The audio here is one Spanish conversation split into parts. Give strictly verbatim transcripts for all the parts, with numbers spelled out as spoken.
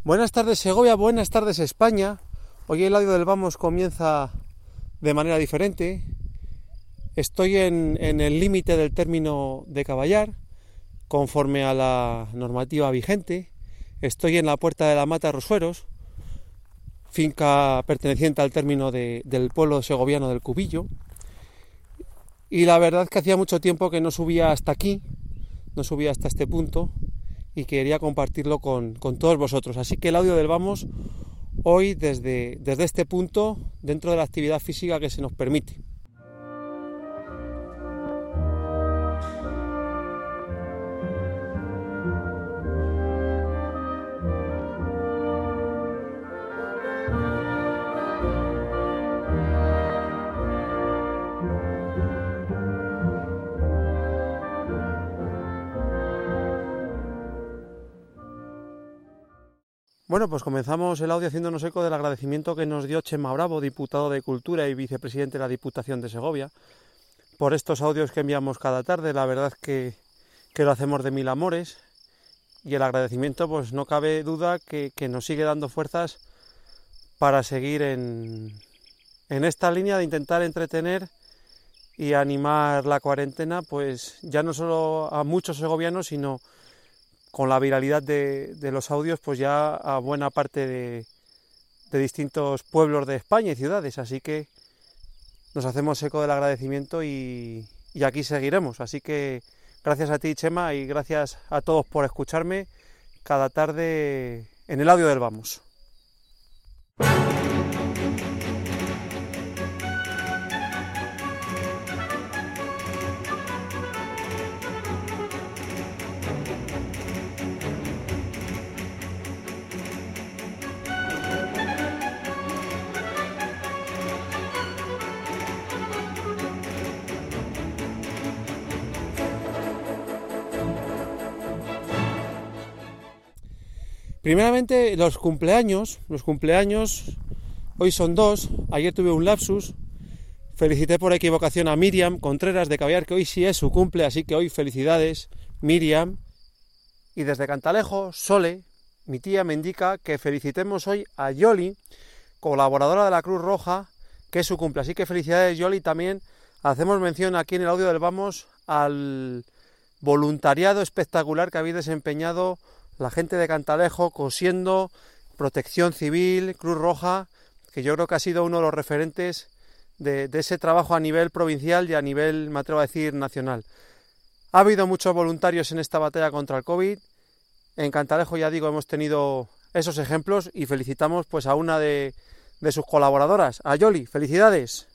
Buenas tardes Segovia, buenas tardes España. Hoy el audio del Vamos comienza de manera diferente. Estoy en, en el límite del término de Caballar, conforme a la normativa vigente. Estoy en la Puerta de la Mata de Rosueros, finca perteneciente al término de, del pueblo segoviano del Cubillo. Y la verdad es que hacía mucho tiempo que no subía hasta aquí, no subía hasta este punto, y quería compartirlo con, con todos vosotros. Así que el audio del Vamos hoy desde, desde este punto, dentro de la actividad física que se nos permite. Bueno, pues comenzamos el audio haciéndonos eco del agradecimiento que nos dio Chema Bravo, diputado de Cultura y vicepresidente de la Diputación de Segovia, por estos audios que enviamos cada tarde. La verdad es que, que lo hacemos de mil amores, y el agradecimiento, pues no cabe duda que, que nos sigue dando fuerzas para seguir en, en esta línea de intentar entretener y animar la cuarentena, pues ya no solo a muchos segovianos, sino con la viralidad de, de los audios, pues ya a buena parte de, de distintos pueblos de España y ciudades. Así que nos hacemos eco del agradecimiento y, y aquí seguiremos. Así que gracias a ti, Chema, y gracias a todos por escucharme cada tarde en el audio del Vamos. Primeramente, los cumpleaños, los cumpleaños, hoy son dos, ayer tuve un lapsus, felicité por equivocación a Miriam Contreras de Caballar, que hoy sí es su cumple, así que hoy felicidades, Miriam. Y desde Cantalejo, Sole, mi tía, me indica que felicitemos hoy a Yoli, colaboradora de la Cruz Roja, que es su cumple, así que felicidades, Yoli. También hacemos mención aquí en el audio del Vamos al voluntariado espectacular que habéis desempeñado la gente de Cantalejo, cosiendo, Protección Civil, Cruz Roja, que yo creo que ha sido uno de los referentes de, de ese trabajo a nivel provincial y a nivel, me atrevo a decir, nacional. Ha habido muchos voluntarios en esta batalla contra el COVID. En Cantalejo, ya digo, hemos tenido esos ejemplos y felicitamos pues a una de, de sus colaboradoras, a Yoli. ¡Felicidades!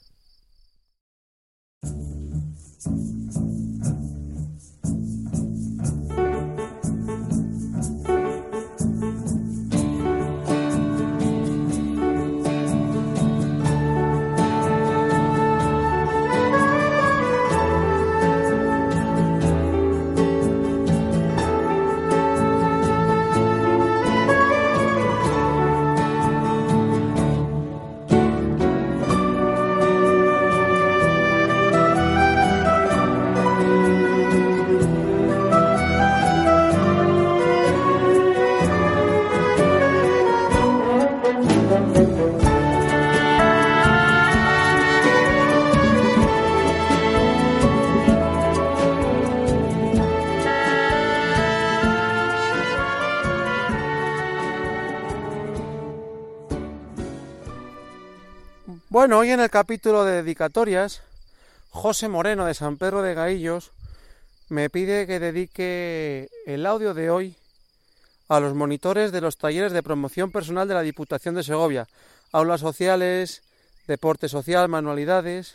Bueno, hoy en el capítulo de dedicatorias, José Moreno de San Pedro de Gaillos me pide que dedique el audio de hoy a los monitores de los talleres de promoción personal de la Diputación de Segovia, aulas sociales, deporte social, manualidades.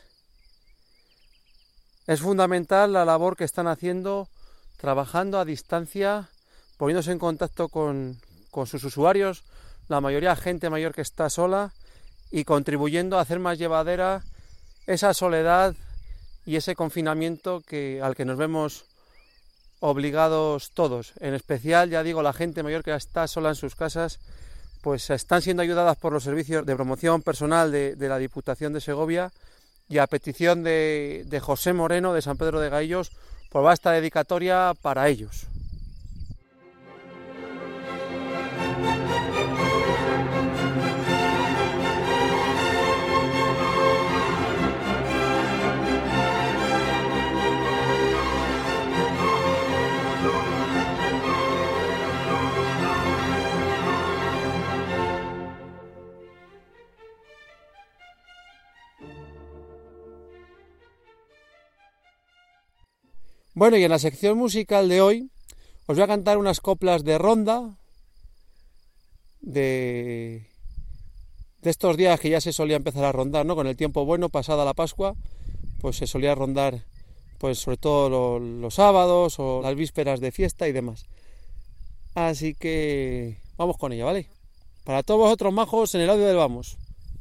Es fundamental la labor que están haciendo, trabajando a distancia, poniéndose en contacto con, con sus usuarios, la mayoría gente mayor que está sola, y contribuyendo a hacer más llevadera esa soledad y ese confinamiento que, al que nos vemos obligados todos. En especial, ya digo, la gente mayor que está sola en sus casas, pues están siendo ayudadas por los servicios de promoción personal de, de la Diputación de Segovia, y a petición de, de José Moreno de San Pedro de Gaillos, pues va esta dedicatoria para ellos. Bueno, y en la sección musical de hoy os voy a cantar unas coplas de ronda de, de estos días que ya se solía empezar a rondar, ¿no? Con el tiempo bueno, pasada la Pascua, pues se solía rondar, pues sobre todo lo, los sábados o las vísperas de fiesta y demás. Así que vamos con ella, ¿vale? Para todos vosotros majos en el audio del vamos.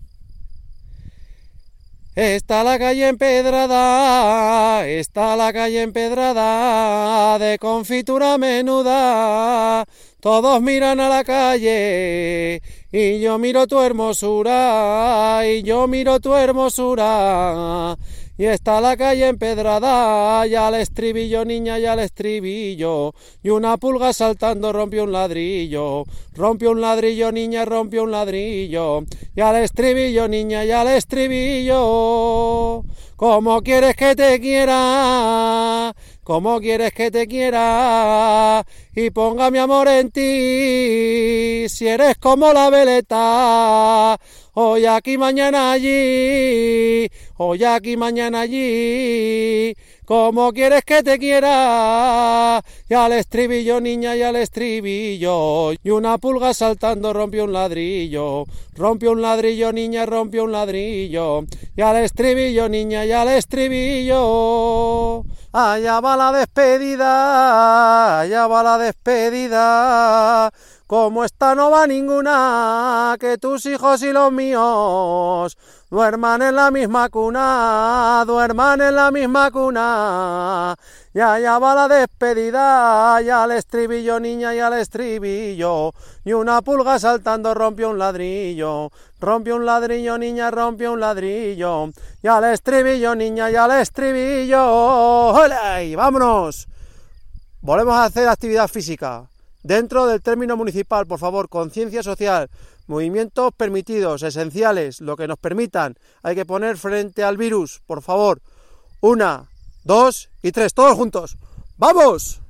Está la calle empedrada, está la calle empedrada, de confitura menuda, todos miran a la calle, y yo miro tu hermosura, y yo miro tu hermosura, y está la calle empedrada, y al estribillo, niña, y al estribillo, y una pulga saltando rompió un ladrillo, rompió un ladrillo, niña, rompió un ladrillo, y al estribillo, niña, y al estribillo. ¿Cómo quieres que te quiera? ¿Cómo quieres que te quiera? Y ponga mi amor en ti, si eres como la veleta, hoy aquí, mañana allí, hoy aquí, mañana allí. ¿Cómo quieres que te quiera? Y al estribillo, niña, y al estribillo, y una pulga saltando rompió un ladrillo, rompió un ladrillo, niña, rompió un ladrillo, y al estribillo, niña, y al estribillo. Allá va la despedida, allá va la despedida, como esta no va ninguna, que tus hijos y los míos duerman en la misma cuna, duerman en la misma cuna. Y allá va la despedida, y al estribillo, niña, y al estribillo, y una pulga saltando rompió un ladrillo, rompió un ladrillo, niña, rompió un ladrillo, y al estribillo, niña, y al estribillo. ¡Hola! Y vámonos. Volvemos a hacer actividad física. Dentro del término municipal, por favor, conciencia social, movimientos permitidos, esenciales, lo que nos permitan. Hay que poner frente al virus, por favor. Una, dos y tres, todos juntos. ¡Vamos!